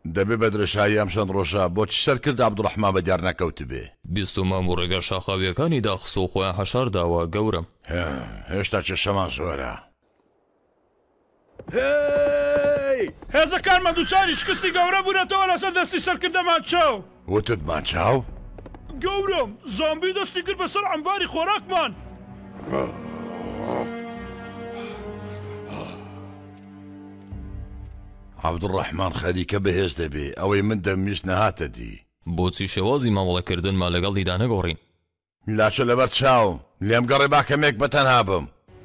دەبێ بە درێژایی ئەم چەند ڕۆژە بۆچی سەر کرد عەبدوڕەحمان بە دیار نەکەوت بێ. 20 مام و ڕێگە شاخاویەکانی داخست و خۆیان هەشار داوە گەورم. هێشتا چێشەمان زۆرە. هێزەکانمان دووچاری شکستی گەورە بوونەتەوە لەسەر دەستی سەرکردە مانچاو. وتت مانچاو؟ گەورم زۆمبی دەستی کرد بەسەر عەمباری خۆراکمان. عەبدوڕەحمان خەریکە بەهێز دەبێ ئەوەی من دەمویست نەهاتە دی. بۆچی شێوازی مامەڵەکردنما لەگەڵ دیدا نەگۆڕین؟ لاچە لەبەر چاوم لێم گەڕێ با کەمێک بەتەنها بم.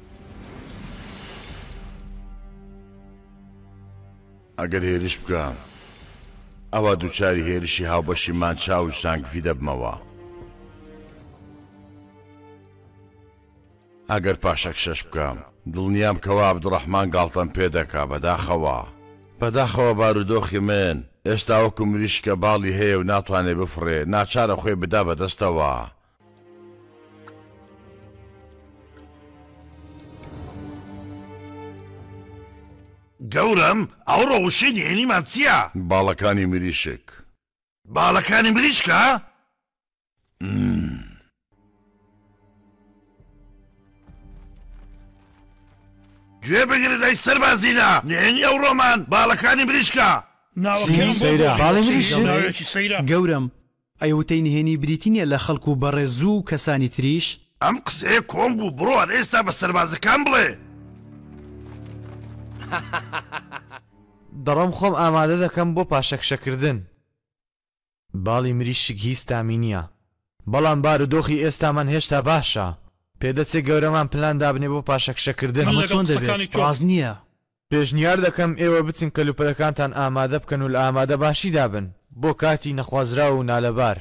ئەگەر هێرش بکەم ئەوە دووچاری هێرشی هاوبەشی مانچاو و سانگڤی دەبمەوە. ئەگەر پاشەک شەش بکەم دڵنیام کەوا عەبدوڕەحمان گاڵتەم پێ دەکا بەداخەوە بارودۆخی من ئێستا وەکو مریشکە باڵی هەیە و ناتوانێ بفڕێ ناچارە خۆی بدا بەدەستەوە. گەورم ئەو ڕۆوشەی نهێنیمان چییە؟ باڵەکانی مریشک. باڵەکانی مریشکە؟ گوێ بگرە لای سەربازینە نهێنی ئەو ڕۆمان باڵەکانی مریشکە. باڵی مریشک؟ گەورم ئەیوتەی نهێنی بریتینیە لە خەڵکو و بەڕێزوو و کەسانی تریش؟ ئەم قسەیە کۆم بوو بڕۆن ئێستا بە سەربازەکان بڵێ. دەڕۆم خۆم ئامادە دەکەم بۆ پاشەکشەکردن. باڵی مریشک هیچ تامی نییە بەڵام بارودۆخی ئێستامان هێشتا باشە. پێدەچێت گەورەمان پلان دابنێ بۆ پاشەکشەکردن. ئەمە چۆن دەبێت؟ ڕاز نییە. پێشنیار دەکەم ئێوە بچین کەلوپەلەکانتان ئامادە بکەن و لە ئامادە باشی دابن بۆ کاتی نەخوازرا و نالەبار.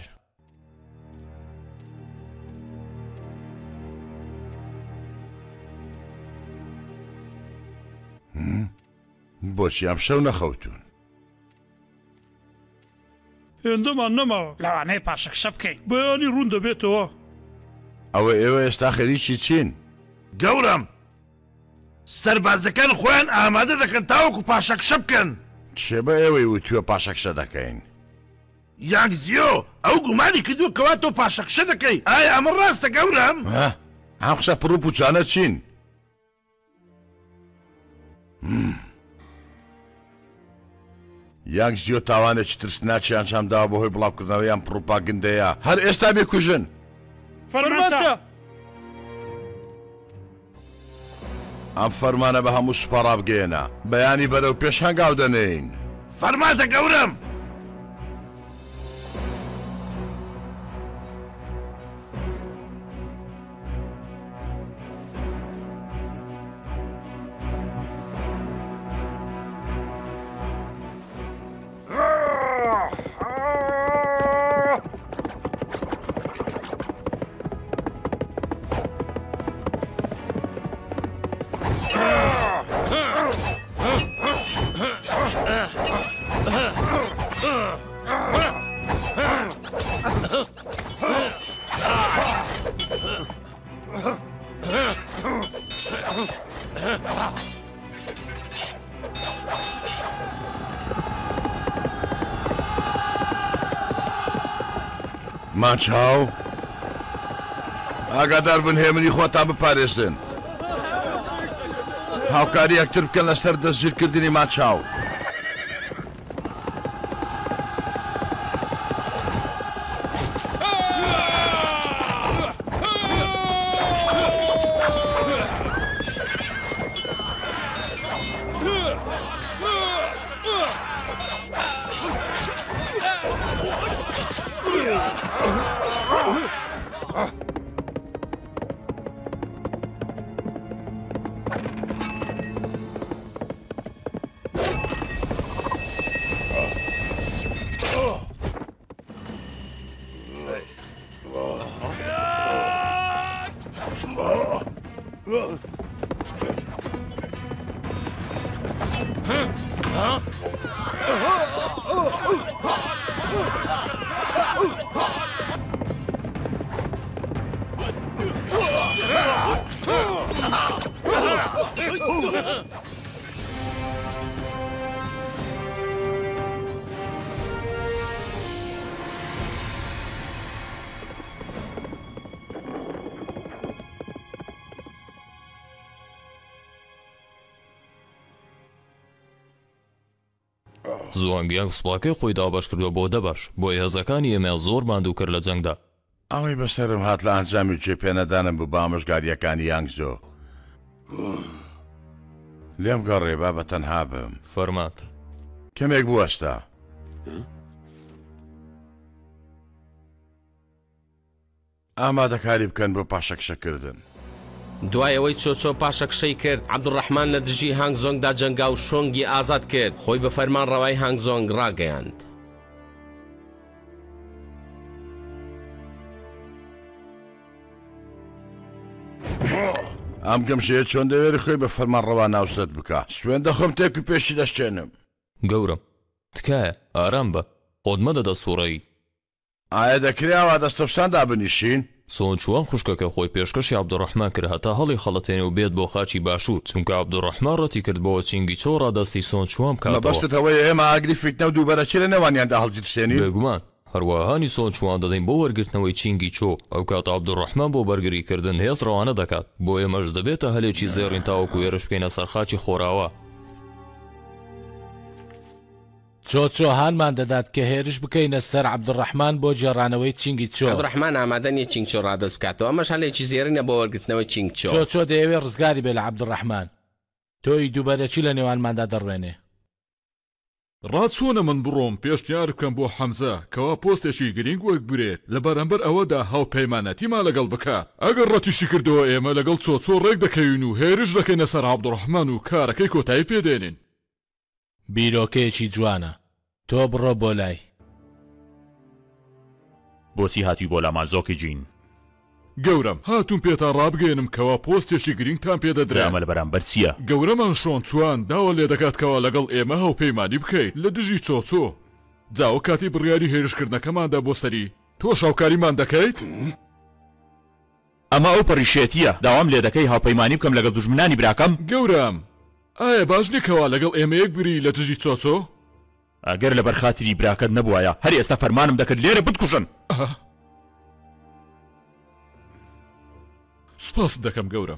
بۆچی ئەم شەو نەخەوتون؟ هێندەمان نەماوە لەوانەیە پاشەکشە بکەین بەیانی ڕوون دەبێتەوە. ئەوە ئێوە ئێستا خەریکی چین؟ گەورم سەربازەکان خۆیان ئامادە دەکەن تاوەکو پاشەکشە بکەن. شێبە ئێوەی وتووە پاشەکشە دەکەین. یاکزیۆ ئەو گومانی کردووە کەوا تۆ پاشەکشە دەکەی. ئایا ئەمە ڕاستە گەورم؟ ئەم قسە پڕ و پوچانە چین؟ یاکزیۆ تاوانێکی ترسناچیان شام داوە بەهۆی بڵاوکردنەوەیان پڕۆپاگەندەیە هەر ئێستا بێکوژن. فەرمانتە. ئەم فەرمانە بە هەموو سوپاڕا بگەێنە بەیانی بەرەو پێش هەنگاو دەنێین. فەرماتە گەورم. مانچاو ئاگادار بن هێمنی خۆتان بپارێزن. هاوکاری یەکتر بکەن لەسەر دەستگیرکردنی مانچاو. زوانگیان سوپاکەی خۆی دابش کردووە بۆ دەبەش بۆی هێزەکانی ئێمە زۆر ماندوو کرد لە جەنگدا. ئەوەی بەسەرم هات لە ئەنجامی چێ پێنەدانم بوو بامۆژگاریەکانی یانگزۆ. لێم گەڕێ با بە تەنها بم. فەرمات. کەمێک بوەستە. ئامادەکاری بکەن بۆ پاشەکشەکردن. دوایەوەی چۆچۆ پاشەکشەی کرد عەبدوڕەحمان لە دژی هانگزۆنگدا جەنگا و شۆنگی ئازاد کرد خۆی بە فەرمان ڕەوای هانگزۆنگ ڕاگەیاند. ئەم گەمشەیە چۆن دەوێت خۆی بە فەرمان ڕەوا ناوسەت بکە سوێن دەخۆم تێک و پێشی دەشتێنم. گەورم تکایە ئارام بە خۆت مەدەدە سوڕەی. ئایا دەکراوە دەستەفساندا بنیشین؟ سۆنچوان خوشکەکە خۆی پێشکەشی عەبدوڕەحمان کرد هەتا هەڵی خەڵەتێنێ و بێت بۆ خاچی باشوور چونکە عەبدوڕەحمان ڕەتی کرد بۆەوە چینگی چۆ ڕادەستی سۆنچوان بکاتەوە. بەبەستتەوەی ئێمە ئاگری فیتنە و دووبەرەچی لە نێوانیاندا هەڵگیرسێنین؟ بێگومان هەروەهانی سۆنچوان دەدەین بۆ وەرگرتنەوەی چینگی چۆ ئەو کات عەبدوڕەحمان بۆ بەرگریکردن هێز ڕەوانە دەکات بۆ ئێمەش دەبێتە هەلێکی زێڕین تاوەکو ێرش بکەینە سەر خاچی خۆراوە. چۆچۆ هانمان دەدات کە هێرش بکەینە سەر عەبدوڕەحمان بۆ جێڕانەوەی چینگی چۆ. عەبدوڕەحمان ئامادە نیە چینگ چۆ ڕادەست بکاتەوە ئەمەش هەلێکی زێڕینە بۆ وەرگرتنەوەی چینگ چۆ. چۆچۆ دەیەوێت ڕزگاری بێ لە عەبدوڕەحمان تۆی دووبەرەچی لە نێوانماندا دەڕوێنێ. ڕاچۆنە من بڕۆم پێشنیار بکەم بۆ حەمزە کەوا پۆستێکی گرنگ وەک برێت لە بەرامبەر ئەوەدا هاوپەیمانەتیمان لەگەڵ بکە ئەگەر ڕەتیشی کردەوە ئێمە لەگەڵ چۆچۆ ڕێک دەکەین و هێرش دەکەینە سەر عەبدوڕەحمان و کارەکەی کۆتایی پێدێنین. بیرۆکەیەکی جوانە تۆ بڕۆ بۆ لای. بۆچی هاتی بۆ لامان زۆکی جین؟ گەورم هاتوون پێتا ڕابگەێنم کەوا پۆستێکی گرنگتان پێدەدرێت. ئەمە لە بەرامبەر چییە؟ گەورەمان شۆنچوان داوە لێ دەکاتکەوە لەگەڵ ئێمە هاوپەیمانی بکەیت لە دژی چۆچۆ جاوە کاتی بڕیاری هێرشکردنەکەماندا بۆ سەری تۆ شاوکاریمان دەکەیت؟ ئەمە ئەو پەڕیشێتیە داوام لێ دەکەی هاوپەیمانی بکەم لەگەڵ دوژمنانی براکەم؟ گەورم ئایا باش نیکەوە لەگەڵ ئێمە یەک بری لە دژی چۆچۆ؟ ئەگەر لە بەرخاتری براکەت نەبووایە هەر ئێستا فەرمانم دەکرد لێرە بتکوژن. سوپاس دەکەم گەورم.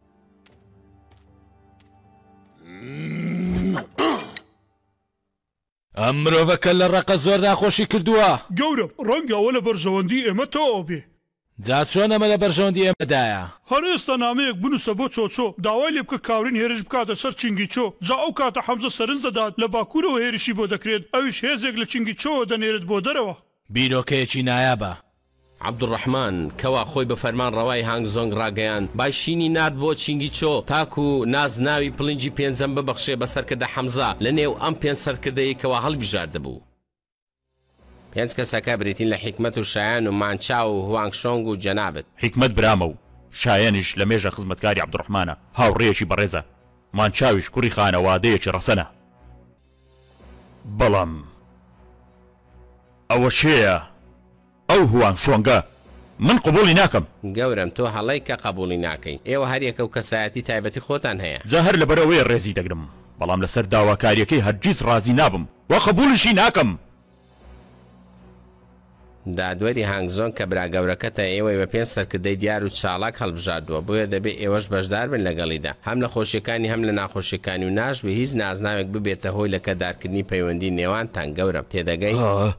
ئەم مرۆڤەکە لە ڕقە زۆر ناخۆشی کردووە. گەورم ڕەنگەوە لە بەرژەوەندی ئێمە تۆ بێ. جا چۆن ئەمە لە بەرژەوەندی ئێمەدایە؟ هەر ئێستا نامەیەک بنووسە بۆ چۆچۆ داوای لێ بکە کاورین هێرش بکاتە سەر چینگی چۆ جا ئەو کاتە حەمزە سەرنج دەدات لە باکوورەوە هێرشی بۆ دەکرێت ئەویش هێزێک لە چینگی چۆ دەنێرێت بۆ دەرەوە. بیرۆکەیەکی نایابە. عەبدوڕەحمان کەوا خۆی بە فەرمان ڕەوای هانگزۆنگ ڕاگەیاند باشینی نرد بۆ چینگی چۆ تاکو ناز ناوی پڵنجی پێنجەم ببەخشێ بە سەرکردە حەمزە لە نێو ئەم پێنج سەرکردەیە کەوا هەڵبژاردەبوو. پێنج کەسەکە بریتین لە حیکمەت و شایان و مانچاو و هوانگشۆنگ و جەنابەت. حیکمەت برامە و شایانیش لە مێژە خزمەتکاری عەبدوڕەحمانە هاوڕێیەکی بەڕێزە مانچاویش کوڕی خانەوادەیەکی ڕەسەنە. بەڵام ئەوە شێیە ئەو هوانگشۆنگە من قبوڵی ناکەم. گەورم تۆ هەڵەی کە قبوڵی ناکەی ئێوە هەر یەکە و کەسایەتی تایبەتی خۆتان هەیە. جا هەر لەبەرەوەی ڕێزی دەگرم بەڵام لەسەر داواکاریەکەی هەرگیز ڕازی نابم وە قبوڵیشی ناکەم. دادوەری هانگزۆن کە براگەورەکەتە ئێوەی بە پێنج سەرکردەی دیار و چاڵاک هەڵبژاردووە بۆیە دەبێت ئێوەش بەشدار بن لەگەڵیدا هەم لە خۆشیەکانی هەم لە ناخۆشیەکانی و ناشبێ هیچ نازناوێک ببێتە هۆی لە کەدارکردنی پەیوەندی نێوانتان گەورم تێدەگەی؟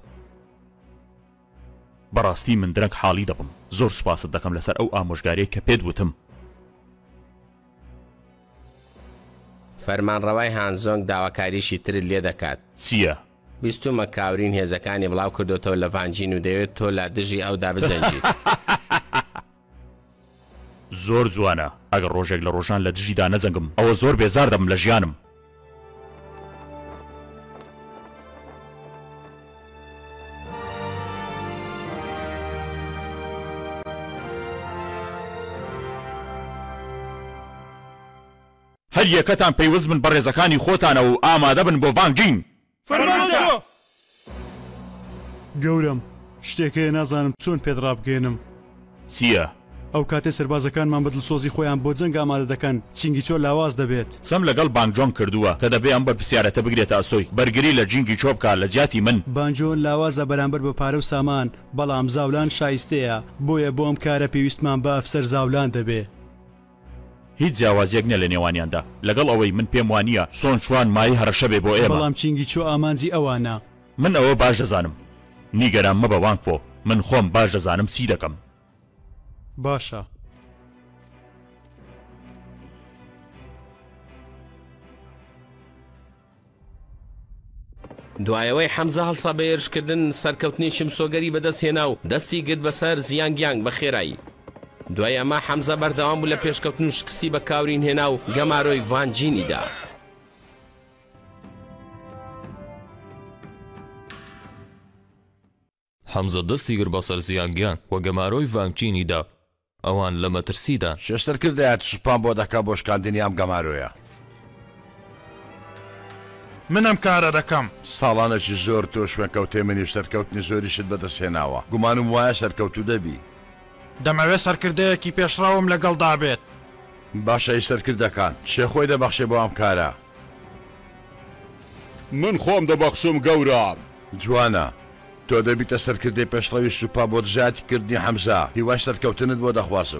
بەڕاستی من درەنگ حاڵی دەبم زۆر سوپاست دەکەم لەسەر ئەو ئامۆژگارەی کە پێت وتم. فەرمانڕەوای هانزۆنگ داواکاریشی تر لێ دەکات. چییە؟ بیستومە کاورین هێزەکانی بڵاو کردوتەوە لە ڤانجین و دەوێت تۆ لە دژی ئەودا بجەنجیت. زۆر جوانە ئەگەر ڕۆژێک لە ڕۆژان لە دژیدا نەجەنگم ئەوە زۆر بێزار دەبم لە ژیانم. هەر یەکەتان پەیوەست بن بە ڕێزەکانی خۆتانە و ئامادە بن بۆ ڤانجین. فەرمانڕەوا. گەورم شتێکەیە نازانم چۆن پێت ڕابگەێنم. چییە؟ ئەو کاتێ سەربازەکانمان بەدڵسۆزی خۆیان بۆ جەنگ ئامادە دەکەن چینگی چۆ لاواز دەبێت. سەم لەگەڵ بانجۆن کردووە کە دەبێ ئەم بەرپرسیارەتە بگرێتە ئەستۆی بەرگری لە جینگی چۆ بکات لە جیاتی من. بانجۆن لاوازە بەرامبەر بە پارە و سامان بەڵام زاولان شایستەیە بۆیە بۆ ئەم کارە پێویستمان بە ئەفسەر زاولان دەبێ. هیچ جیاوازیەک نیە لە نێوانیاندا لەگەڵ ئەوەی من پێم وانە سۆن شوان مای هەرەشە بێ بۆ ئێمە بەڵام چینگی چۆ ئامانجی ئەوانە من ئەوە باش دەزانم نیگەران مەبە وانگفۆ من خۆم باش دەزانم چی دەکەم باشە دوایەوەی حەمزە هەڵسا بە هێرشکردن سەرکەوتنیشم سۆگەری بەدەستهێنا و دەستی گرت بەسەر زیانگیانگ بە خێرایی دوای ئەمە حەمزە بەردەوام بوو لە پێشکەوتن و شکستی بە کاورین هێنا و گەمارۆی ڤانجینیدا حەمزە دەستی گر بەسەر زیانگیان و گەمارۆی ڤانجینیدا ئەوان لە مەترسیدا شێشتر کردایەت سوپان بۆ دەکا بۆ شکاندنی ئەم گەمارۆیە منم کارە دەکەم ساڵانێکی زۆر تۆ شوێنکەوتێ منی سەرکەوتنی زۆریشت بەدەستهێناوە گومانم وایە سەرکەوتو دەبی دەمەوێت سەرکردەیەکی پێشڕاوم لەگەڵدا بێت باشە ئەی سەرکردەکان شێخۆی دەبەخشێ بۆ ئەم کارە من خۆم دەبەخشم گەورە جوانە تۆ دەبیتە سەرکردەی پێشڕەوی سوپا بۆ دژاتی کردنی حەمزە هیوای سەرکەوتنت بۆ دەخوازم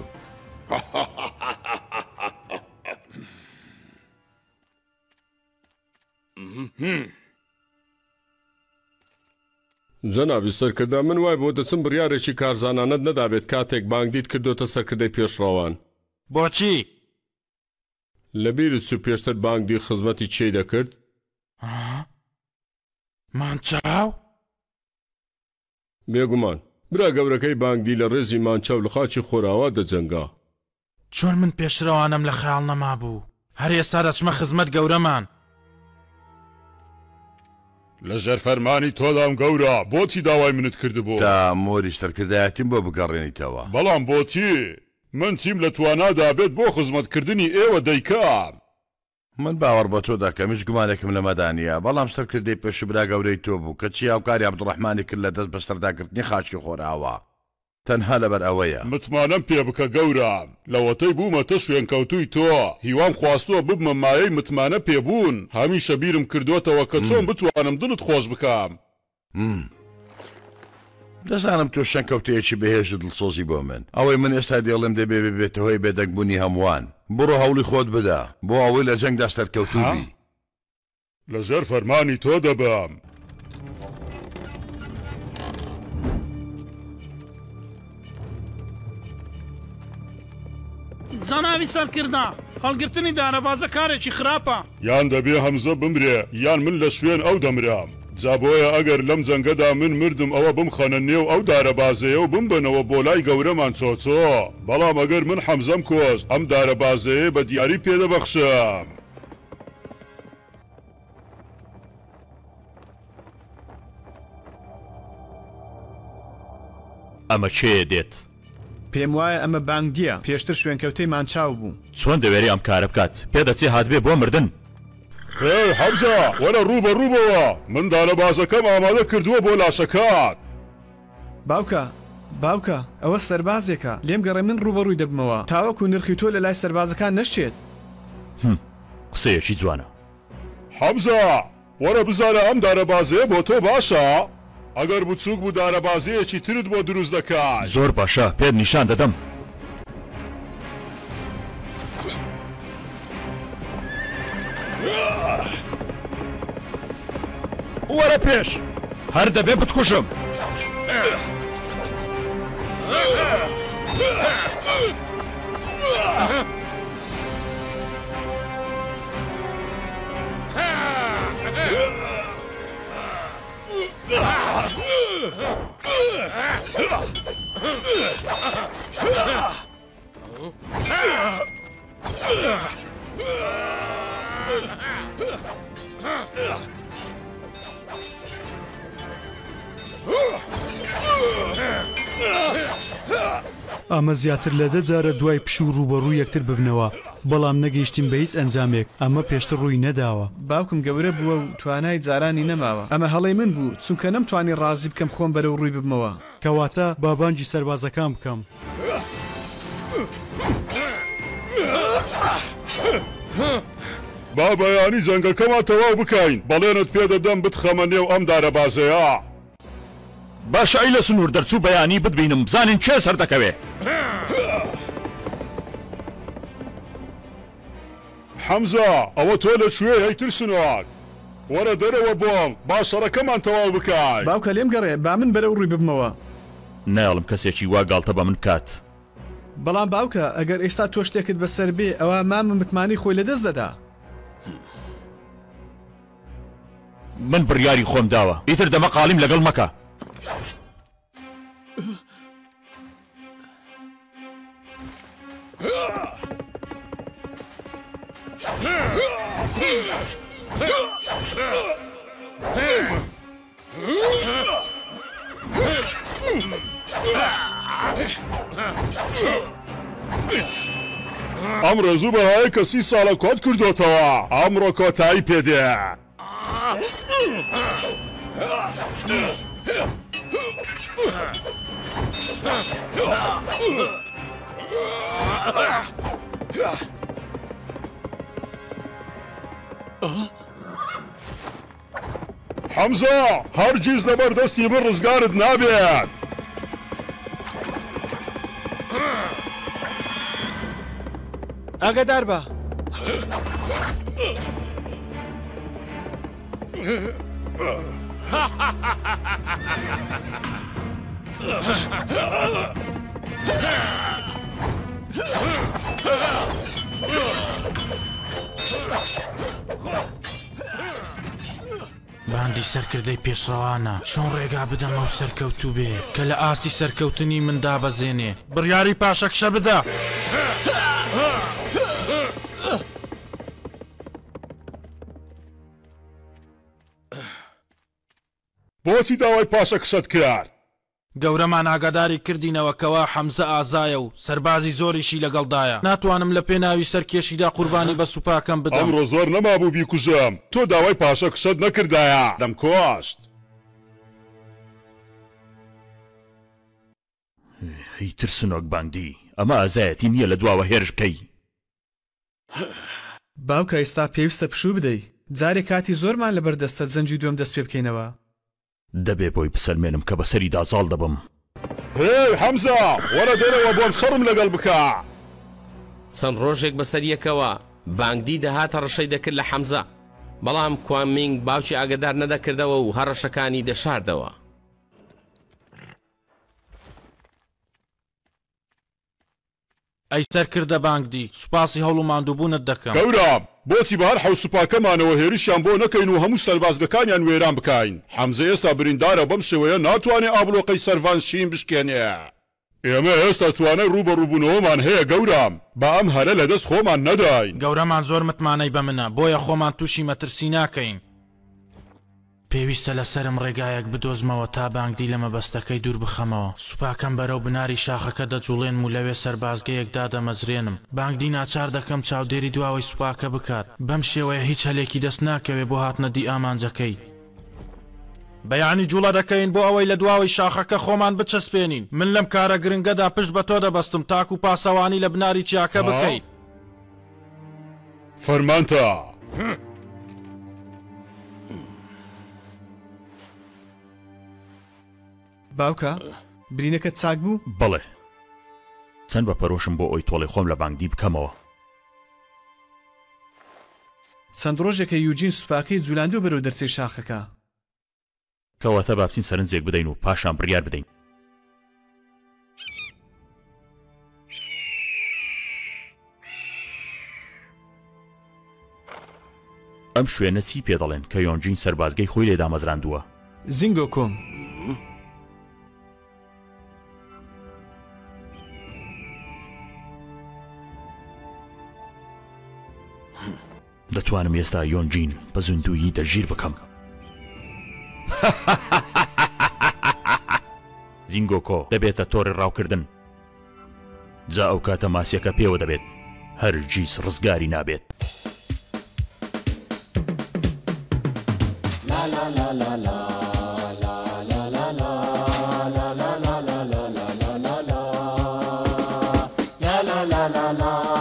جەنابی سەرکردا من وای بۆ دەچم بڕیارێکی کارزانانت نەدابێت کاتێک بانگدیت کردوتە سەرکردەی پێشڕەوان بۆچی؟ لەبیرت سو پێشتر بانگدی خزمەتی چی دەکرد؟ مانچاو؟ بێگومان برا گەورەکەی بانگدی لە ڕێزی مانچاو لە خاچی خۆراوا دەجەنگا چۆن من پێشڕەوانم لە خەیاڵ نەمابوو هەر ئێستا دەچمە خزمەت گەورەمان لەژێر فەرمانی تۆدام گەورە بۆچی داوای منت کردبوو تا مۆری سەرکردایەتیم بۆ بگەڕێنیتەوە بەڵام بۆچی من چیم لە توانادا بێت بۆ خزمەتکردنی ئێوە دەیکام من باوەڕ بە تۆ دەکەم هیچ گومانێکم لەمەدانە بەڵام سەرکردەی پێشبرا گەورەی تۆ بوو کە چی هاوکاری عەبدوڕەحمانی کرد لە دەست بە سەرداگرتنی خاچی خۆراوە تەنها لەبەر ئەوەیە متمانەم پێ بکە گەورە لەوەتەی بوومەتە شوێنکەوتووی تۆ هیوام خواستووە ببمە مایەی متمانە پێبوون هەمیشە بیرم کردوتەوە کە چۆن بتوانم دڵت خۆش بکەم دەزانم تۆ شەنکەوتەیەکی بەهێز دڵسۆزی بۆ من ئەوەی من ئێستا دێڵم دەبێ بێتەوەی بێدەنگبوونی هەمووان بڕۆ هەوڵی خۆت بدە بۆ ئەوەی لە جەنگدا سەرکەوتوبی لەژێر فەرمانی تۆ دەبم جەنابی سەرکردا هەڵگرتنی دارەبازە کارێکی خراپە یان دەبێ هەمزە بمرێ یان من لە شوێن ئەو دەمرام جا بۆیە ئەگەر لەم جەنگەدا من مردم ئەوە بمخەنە نێو ئەو دارەبازەیە و بمبنەوە بۆ لای گەورەمان چۆچۆ بەڵام ئەگەر من حەمزەم کۆش ئەم دارەبازەیە بە دیاری پێدەبەخشم ئەمە چێ دێت پێم وایە ئەمە بانگدیە پێشتر شوێنکەوتەی مانچاو بوو چۆن دەوێری ئەم کارە بکات پێدەچێ هاتبێ بۆ مردن هی حەمزە وەرە ڕوبە ڕووبەوە من دارەبازەکەم ئامادە کردووە بۆ لاشەکات باوکە ئەوە سەربازێکە لێم گەڕێ من ڕوبەڕووی دەبمەوە تاوەکو نرخی تۆ لە لای سەربازەکان نەشتێت قسەیەکی جوانە حەمزە وەرە بزانە ئەم دارەبازەیە بۆ تۆ باشە ئەگەر بچووک بوو دارەبازەیەکی ترت بۆ دروست دەکات زۆر باشە پێت نیشان دەدەم وەرە پێش هەر دەبێ بتکوشم ئەمە زیاتر لە 10 جارە دوای پش و ڕوبەڕوو یەکتر ببنەوە بەڵام نەگەیشتیم بە هیچ ئەنجامێک ئەمە پێشتر ڕووی نەداوە باوکم گەورە بووە و توانای جارانی نەماوە ئەمە هەڵەی من بوو چونکە نەمتوانی ڕازی بکەم خۆم بەرەو ڕووی ببمەوە کەواتە بابانجی سەربازەکان بکەم با بەیانی جەنگەکەمان تەواو بکەین بەڵێنت پێدەدەم بتخەمە نێو ئەم دارەبازەیە باشە ئەی لە سنوور دەرچوو بەیانی بتبینم بزانین کێ سەر دەکەوێ حەمزە ئەوە تۆ لەکوێ هەیترسنۆک وەرە دەرەوە بۆم با شەڕەکەمان تەواو بکای باوکە لێم گەڕێ با من بەرەو ڕووی ببمەوە ناڵم کەسێکی وا گاڵتە بە من بکات بەڵام باوکە ئەگەر ئێستا تۆ شتێکت بەسەر بێ ئەوە مامە متمانی خۆی لەدەست دەدا من بڕیاری خۆم داوە ئیتر دەمە قاڵیم لەگەڵ مەکە ئەم ڕێزوو بەهای کە 30 ساڵە کۆت کردوتەوە ئەمڕۆ کۆتایی پێدێ حەمزە هەرگیز لەبەردەستی من ڕزگارت نابێت ئاگادار بە باندی سەرکردەی پێشڕەوانە چۆن ڕێگا بدەمە و سەرکەوتوو بێ کە لە ئاستی سەرکەوتنی مندا بەزێنێ بڕیاری پاشەکشە بدە بۆچی داوای پاشەکشەت کرد گەورەمان ئاگاداری کردینەوە کەوا حەمزە ئازایە و سەربازی زۆریشی لەگەڵدایە ناتوانم لە پێناوی سەرکێشیدا قوربانی بە سوپاکەم بدەم ئەمڕۆ زۆر نەمابوو بیکوژم تۆ داوای پاشەکشەت نەکردایە دەمکۆشت هیتر سنۆک باندی ئەمە ئازایەتی نییە لە دواوە هێرش بکەی باوکە ئێستا پێویستە پشوو بدەی جارێک کاتی زۆرمان لەبەردەستە زەنجی دوم دەست پێ بکەینەوە دەبێ بۆی بسەلمێنم کە بەسەریدا زاڵ دەبم هێ حەمزە وەرە دەرەوە بۆم شەڕم لەگەڵ بکە چەند ڕۆژێک بەسەریەکەوە بانگدی دەهاتە ڕەشەی دەکرد لە حەمزە بەڵام کوامینگ باوکی ئاگدار نەدەکردەوە و هەڕەشەکانی دەشاردەوە ئەی سەرکردە بانگدی سوپاسی هەوڵ و ماندووبوونت دەکەم گەورم بۆچی بە هەر حەوت سوپاکەمانەوە هێرشیان بۆ نەکەین و هەموو سەربازگەکانیان وێران بکەین حەمزە ئێستا بریندارە بەم شێوەیە ناتوانێت ئابلۆقەی سەرڤان شین بشکێنێ ئێمە ئێستا توانای ڕوو بە ڕووبوونەوەمان هەیە گەورم با ئەم هەرە لەدەست خۆمان نەداین گەورەمان زۆر متمانەی بە منە بۆیە خۆمان تووشی مەترسی ناکەین پێویستە لەسرم ڕێگایەک بدۆزمەوە تا بانگدی لە مەبەستەکەی دوور بخەمەوە سوپاکەم بەرەو بناری شاخەکە دەجوڵێنم و لەوێ سەربازگەیەکدا دەمەزرێنم بانگدی ناچار دەکەم چاودێری دواوەی سوپاکە بکات بەم شێوەیە هیچ هەلێکی دەست ناکەوێ بۆ هاتنەدی ئامانجەکەی بەیانی جوڵە دەکەین بۆ ئەوەی لە دواوەی شاخەکە خۆمان بچەسپێنین من لەم کارە گرنگەدا پشت بە تۆ دەبەستم تاک و پاسەوانی لە بناری چیاکە بکەیت فەرمانتە باوکە برینەکە چاک بوو؟ بەڵێ چەند بە پەرۆشم بۆ ئەوی تۆڵی خۆم لە بانگدی بکەمەوە چەند ڕۆژێکە یوجین سوپاکەی جولاندو بەرەو دەرچەی شاخەکە کەواتە با بچین سەرنجێک بدەین و پاشان بڕیار بدەین ئەم شوێنە چی پێ دەڵێن کە یۆنجین سەربازگەی خۆی لێدا مەزراندووە زینگۆ کۆم دەتوانم ئێستا یۆنجین بە زوندویی دەژیر بکەم زینگۆکۆ دەبێتە تۆڕی ڕاوکردن جا ئەو کاتە ماسیەکە پێوە دەبێت هەرگیز ڕزگاری نابێت la la la la